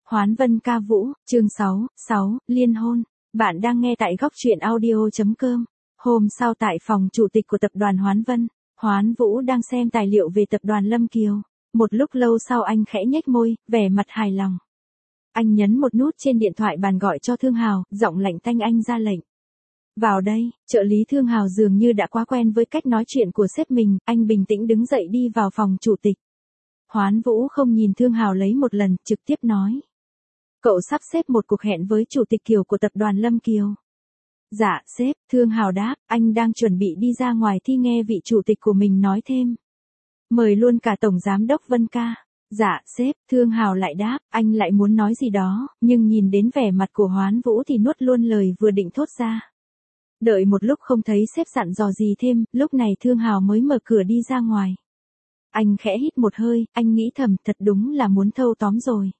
Hoán Vân ca vũ, chương 6, liên hôn. Bạn đang nghe tại góc truyện audio.com. Hôm sau tại phòng chủ tịch của tập đoàn Hoán Vân, Hoán Vũ đang xem tài liệu về tập đoàn Lâm Kiều. Một lúc lâu sau anh khẽ nhếch môi, vẻ mặt hài lòng. Anh nhấn một nút trên điện thoại bàn gọi cho Thương Hào, giọng lạnh tanh anh ra lệnh. Vào đây, trợ lý Thương Hào dường như đã quá quen với cách nói chuyện của sếp mình, anh bình tĩnh đứng dậy đi vào phòng chủ tịch. Hoán Vũ không nhìn Thương Hào lấy một lần, trực tiếp nói. Cậu sắp xếp một cuộc hẹn với chủ tịch Kiều của tập đoàn Lâm Kiều. Dạ, sếp, Thương Hào đáp, anh đang chuẩn bị đi ra ngoài thì nghe vị chủ tịch của mình nói thêm. Mời luôn cả Tổng Giám đốc Vân ca. Dạ, sếp, Thương Hào lại đáp, anh lại muốn nói gì đó, nhưng nhìn đến vẻ mặt của Hoán Vũ thì nuốt luôn lời vừa định thốt ra. Đợi một lúc không thấy sếp dặn dò gì thêm, lúc này Thương Hào mới mở cửa đi ra ngoài. Anh khẽ hít một hơi, anh nghĩ thầm thật đúng là muốn thâu tóm rồi.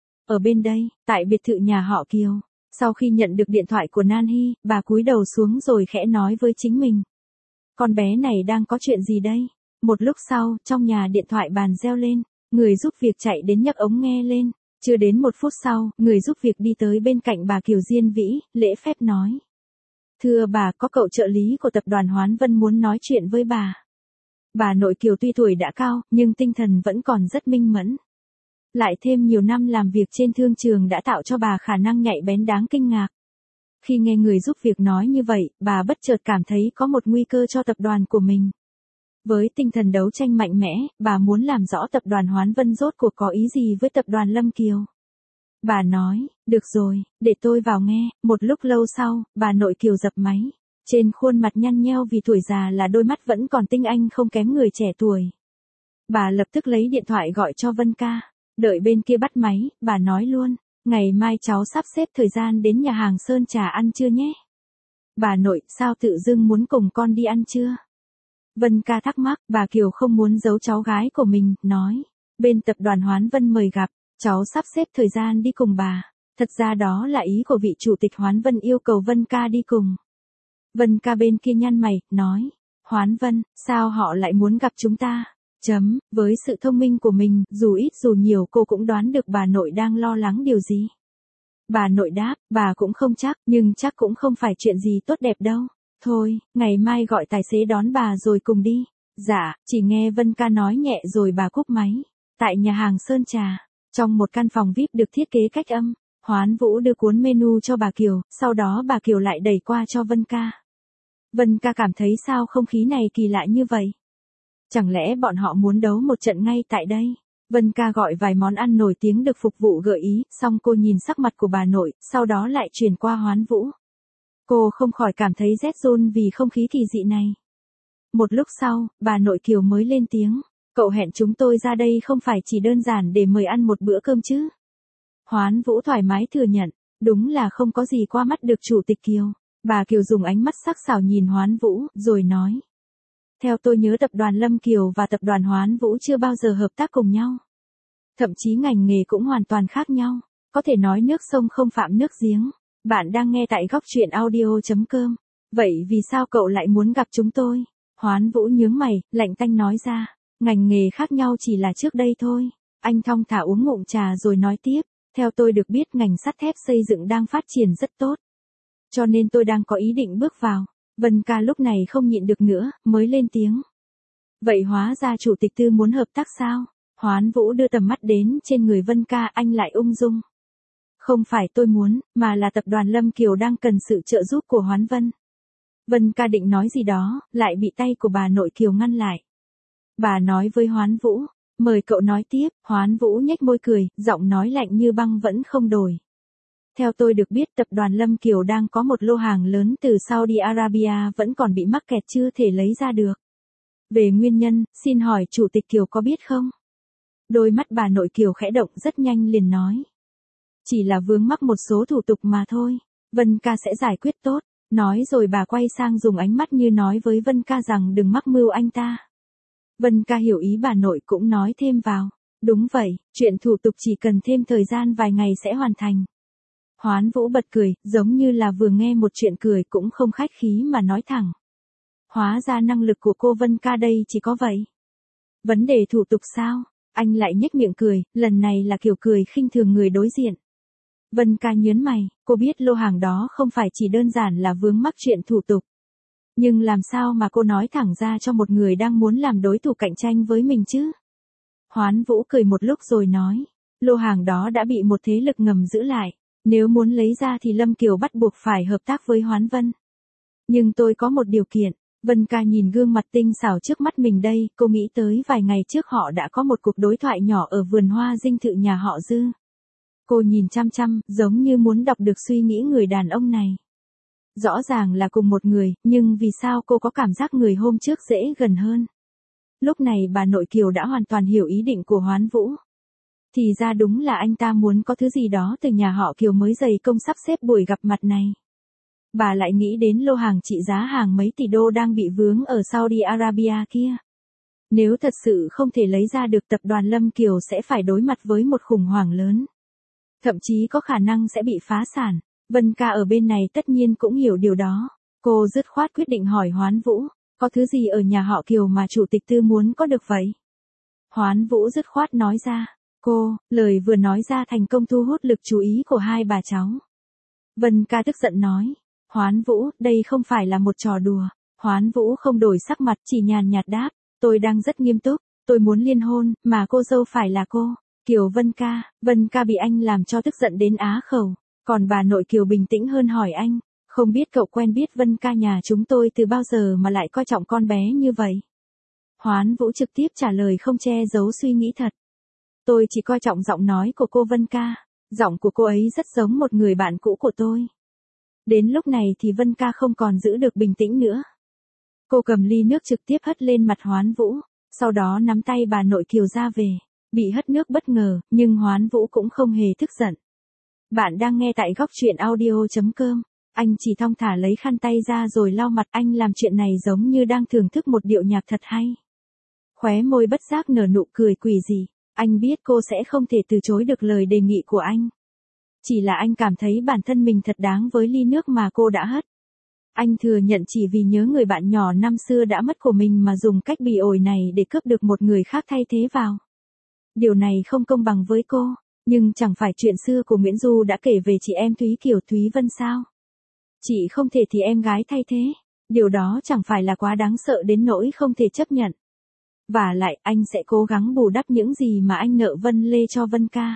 Ở bên đây, tại biệt thự nhà họ Kiều, sau khi nhận được điện thoại của Nan Hy, bà cúi đầu xuống rồi khẽ nói với chính mình. Con bé này đang có chuyện gì đây? Một lúc sau, trong nhà điện thoại bàn reo lên, người giúp việc chạy đến nhấc ống nghe lên. Chưa đến một phút sau, người giúp việc đi tới bên cạnh bà Kiều Diên Vĩ, lễ phép nói. Thưa bà, có cậu trợ lý của tập đoàn Hoán Vân muốn nói chuyện với bà. Bà nội Kiều tuy tuổi đã cao, nhưng tinh thần vẫn còn rất minh mẫn. Lại thêm nhiều năm làm việc trên thương trường đã tạo cho bà khả năng nhạy bén đáng kinh ngạc. Khi nghe người giúp việc nói như vậy, bà bất chợt cảm thấy có một nguy cơ cho tập đoàn của mình. Với tinh thần đấu tranh mạnh mẽ, bà muốn làm rõ tập đoàn Hoán Vân rốt cuộc có ý gì với tập đoàn Lâm Kiều. Bà nói, được rồi, để tôi vào nghe. Một lúc lâu sau, bà nội Kiều dập máy. Trên khuôn mặt nhăn nheo vì tuổi già là đôi mắt vẫn còn tinh anh không kém người trẻ tuổi. Bà lập tức lấy điện thoại gọi cho Vân ca. Đợi bên kia bắt máy, bà nói luôn, ngày mai cháu sắp xếp thời gian đến nhà hàng Sơn Trà ăn trưa nhé. Bà nội, sao tự dưng muốn cùng con đi ăn trưa? Vân ca thắc mắc, bà Kiều không muốn giấu cháu gái của mình, nói, bên tập đoàn Hoán Vân mời gặp, cháu sắp xếp thời gian đi cùng bà. Thật ra đó là ý của vị chủ tịch Hoán Vân yêu cầu Vân ca đi cùng. Vân ca bên kia nhăn mày, nói, Hoán Vân, sao họ lại muốn gặp chúng ta? Với sự thông minh của mình, dù ít dù nhiều cô cũng đoán được bà nội đang lo lắng điều gì. Bà nội đáp, bà cũng không chắc, nhưng chắc cũng không phải chuyện gì tốt đẹp đâu. Thôi, ngày mai gọi tài xế đón bà rồi cùng đi. Dạ, chỉ nghe Vân ca nói nhẹ rồi bà cúp máy. Tại nhà hàng Sơn Trà, trong một căn phòng VIP được thiết kế cách âm, Hoán Vũ đưa cuốn menu cho bà Kiều, sau đó bà Kiều lại đẩy qua cho Vân ca. Vân ca cảm thấy sao không khí này kỳ lạ như vậy. Chẳng lẽ bọn họ muốn đấu một trận ngay tại đây? Vân ca gọi vài món ăn nổi tiếng được phục vụ gợi ý, xong cô nhìn sắc mặt của bà nội, sau đó lại chuyển qua Hoán Vũ. Cô không khỏi cảm thấy rét run vì không khí kỳ dị này. Một lúc sau, bà nội Kiều mới lên tiếng. Cậu hẹn chúng tôi ra đây không phải chỉ đơn giản để mời ăn một bữa cơm chứ? Hoán Vũ thoải mái thừa nhận, đúng là không có gì qua mắt được chủ tịch Kiều. Bà Kiều dùng ánh mắt sắc sảo nhìn Hoán Vũ, rồi nói. Theo tôi nhớ tập đoàn Lâm Kiều và tập đoàn Hoán Vũ chưa bao giờ hợp tác cùng nhau. Thậm chí ngành nghề cũng hoàn toàn khác nhau. Có thể nói nước sông không phạm nước giếng. Bạn đang nghe tại góc truyện audio.com. Vậy vì sao cậu lại muốn gặp chúng tôi? Hoán Vũ nhướng mày, lạnh tanh nói ra. Ngành nghề khác nhau chỉ là trước đây thôi. Anh thong thả uống ngụm trà rồi nói tiếp. Theo tôi được biết ngành sắt thép xây dựng đang phát triển rất tốt. Cho nên tôi đang có ý định bước vào. Vân ca lúc này không nhịn được nữa, mới lên tiếng. Vậy hóa ra chủ tịch Tư muốn hợp tác sao? Hoán Vũ đưa tầm mắt đến trên người Vân ca, anh lại ung dung. Không phải tôi muốn, mà là tập đoàn Lâm Kiều đang cần sự trợ giúp của Hoán Vân. Vân ca định nói gì đó, lại bị tay của bà nội Kiều ngăn lại. Bà nói với Hoán Vũ, mời cậu nói tiếp. Hoán Vũ nhếch môi cười, giọng nói lạnh như băng vẫn không đổi. Theo tôi được biết tập đoàn Lâm Kiều đang có một lô hàng lớn từ Saudi Arabia vẫn còn bị mắc kẹt chưa thể lấy ra được. Về nguyên nhân, xin hỏi chủ tịch Kiều có biết không? Đôi mắt bà nội Kiều khẽ động rất nhanh liền nói. Chỉ là vướng mắc một số thủ tục mà thôi, Vân ca sẽ giải quyết tốt. Nói rồi bà quay sang dùng ánh mắt như nói với Vân ca rằng đừng mắc mưu anh ta. Vân ca hiểu ý bà nội cũng nói thêm vào. Đúng vậy, chuyện thủ tục chỉ cần thêm thời gian vài ngày sẽ hoàn thành. Hoán Vũ bật cười, giống như là vừa nghe một chuyện cười cũng không khách khí mà nói thẳng. Hóa ra năng lực của cô Vân ca đây chỉ có vậy. Vấn đề thủ tục sao? Anh lại nhếch miệng cười, lần này là kiểu cười khinh thường người đối diện. Vân Ca nhớn mày, cô biết lô hàng đó không phải chỉ đơn giản là vướng mắc chuyện thủ tục. Nhưng làm sao mà cô nói thẳng ra cho một người đang muốn làm đối thủ cạnh tranh với mình chứ? Hoán Vũ cười một lúc rồi nói, lô hàng đó đã bị một thế lực ngầm giữ lại. Nếu muốn lấy ra thì Lâm Kiều bắt buộc phải hợp tác với Hoán Vân. Nhưng tôi có một điều kiện. Vân Ca nhìn gương mặt tinh xảo trước mắt mình đây, cô nghĩ tới vài ngày trước họ đã có một cuộc đối thoại nhỏ ở vườn hoa dinh thự nhà họ Dư. Cô nhìn chăm chăm, giống như muốn đọc được suy nghĩ người đàn ông này. Rõ ràng là cùng một người, nhưng vì sao cô có cảm giác người hôm trước dễ gần hơn? Lúc này bà nội Kiều đã hoàn toàn hiểu ý định của Hoán Vũ. Thì ra đúng là anh ta muốn có thứ gì đó từ nhà họ Kiều mới dày công sắp xếp buổi gặp mặt này. Bà lại nghĩ đến lô hàng trị giá hàng mấy tỷ đô đang bị vướng ở Saudi Arabia kia. Nếu thật sự không thể lấy ra được, tập đoàn Lâm Kiều sẽ phải đối mặt với một khủng hoảng lớn. Thậm chí có khả năng sẽ bị phá sản. Vân Ca ở bên này tất nhiên cũng hiểu điều đó. Cô dứt khoát quyết định hỏi Hoán Vũ, có thứ gì ở nhà họ Kiều mà chủ tịch Tư muốn có được vậy? Hoán Vũ dứt khoát nói ra. Lời vừa nói ra thành công thu hút lực chú ý của hai bà cháu. Vân Ca tức giận nói, Hoán Vũ, đây không phải là một trò đùa. Hoán Vũ không đổi sắc mặt, chỉ nhàn nhạt đáp, tôi đang rất nghiêm túc, tôi muốn liên hôn, mà cô dâu phải là cô, Kiều Vân Ca. Vân Ca bị anh làm cho tức giận đến á khẩu, còn bà nội Kiều bình tĩnh hơn hỏi anh, không biết cậu quen biết Vân Ca nhà chúng tôi từ bao giờ mà lại coi trọng con bé như vậy? Hoán Vũ trực tiếp trả lời không che giấu suy nghĩ thật. Tôi chỉ coi trọng giọng nói của cô Vân Ca, giọng của cô ấy rất giống một người bạn cũ của tôi. Đến lúc này thì Vân Ca không còn giữ được bình tĩnh nữa. Cô cầm ly nước trực tiếp hất lên mặt Hoán Vũ, sau đó nắm tay bà nội Kiều ra về. Bị hất nước bất ngờ, nhưng Hoán Vũ cũng không hề tức giận. Bạn đang nghe tại góc truyện audio.com. Anh chỉ thong thả lấy khăn tay ra rồi lau mặt, anh làm chuyện này giống như đang thưởng thức một điệu nhạc thật hay. Khóe môi bất giác nở nụ cười quỷ dị. Anh biết cô sẽ không thể từ chối được lời đề nghị của anh. Chỉ là anh cảm thấy bản thân mình thật đáng với ly nước mà cô đã hất. Anh thừa nhận chỉ vì nhớ người bạn nhỏ năm xưa đã mất của mình mà dùng cách bị ổi này để cướp được một người khác thay thế vào. Điều này không công bằng với cô, nhưng chẳng phải chuyện xưa của Nguyễn Du đã kể về chị em Thúy Kiều Thúy Vân sao? Chị không thể thì em gái thay thế, điều đó chẳng phải là quá đáng sợ đến nỗi không thể chấp nhận. Và lại anh sẽ cố gắng bù đắp những gì mà anh nợ Vân Lê cho Vân Ca.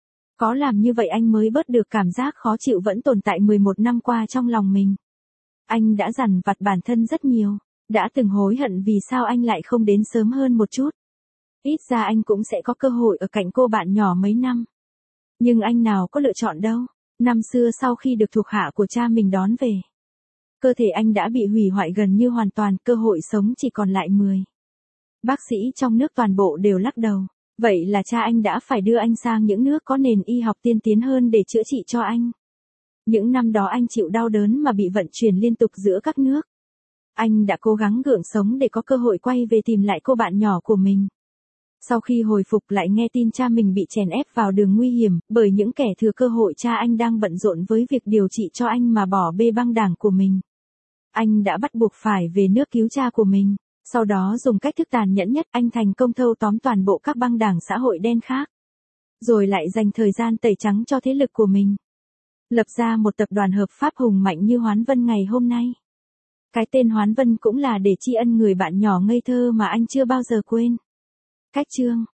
Có làm như vậy anh mới bớt được cảm giác khó chịu vẫn tồn tại 11 năm qua trong lòng mình. Anh đã dằn vặt bản thân rất nhiều, đã từng hối hận vì sao anh lại không đến sớm hơn một chút. Ít ra anh cũng sẽ có cơ hội ở cạnh cô bạn nhỏ mấy năm. Nhưng anh nào có lựa chọn đâu. Năm xưa sau khi được thuộc hạ của cha mình đón về, cơ thể anh đã bị hủy hoại gần như hoàn toàn, cơ hội sống chỉ còn lại 10. Bác sĩ trong nước toàn bộ đều lắc đầu. Vậy là cha anh đã phải đưa anh sang những nước có nền y học tiên tiến hơn để chữa trị cho anh. Những năm đó anh chịu đau đớn mà bị vận chuyển liên tục giữa các nước. Anh đã cố gắng gượng sống để có cơ hội quay về tìm lại cô bạn nhỏ của mình. Sau khi hồi phục lại nghe tin cha mình bị chèn ép vào đường nguy hiểm bởi những kẻ thừa cơ hội cha anh đang bận rộn với việc điều trị cho anh mà bỏ bê băng đảng của mình. Anh đã bắt buộc phải về nước cứu cha của mình. Sau đó dùng cách thức tàn nhẫn nhất anh thành công thâu tóm toàn bộ các băng đảng xã hội đen khác. Rồi lại dành thời gian tẩy trắng cho thế lực của mình. Lập ra một tập đoàn hợp pháp hùng mạnh như Hoán Vân ngày hôm nay. Cái tên Hoán Vân cũng là để tri ân người bạn nhỏ ngây thơ mà anh chưa bao giờ quên. Cách chương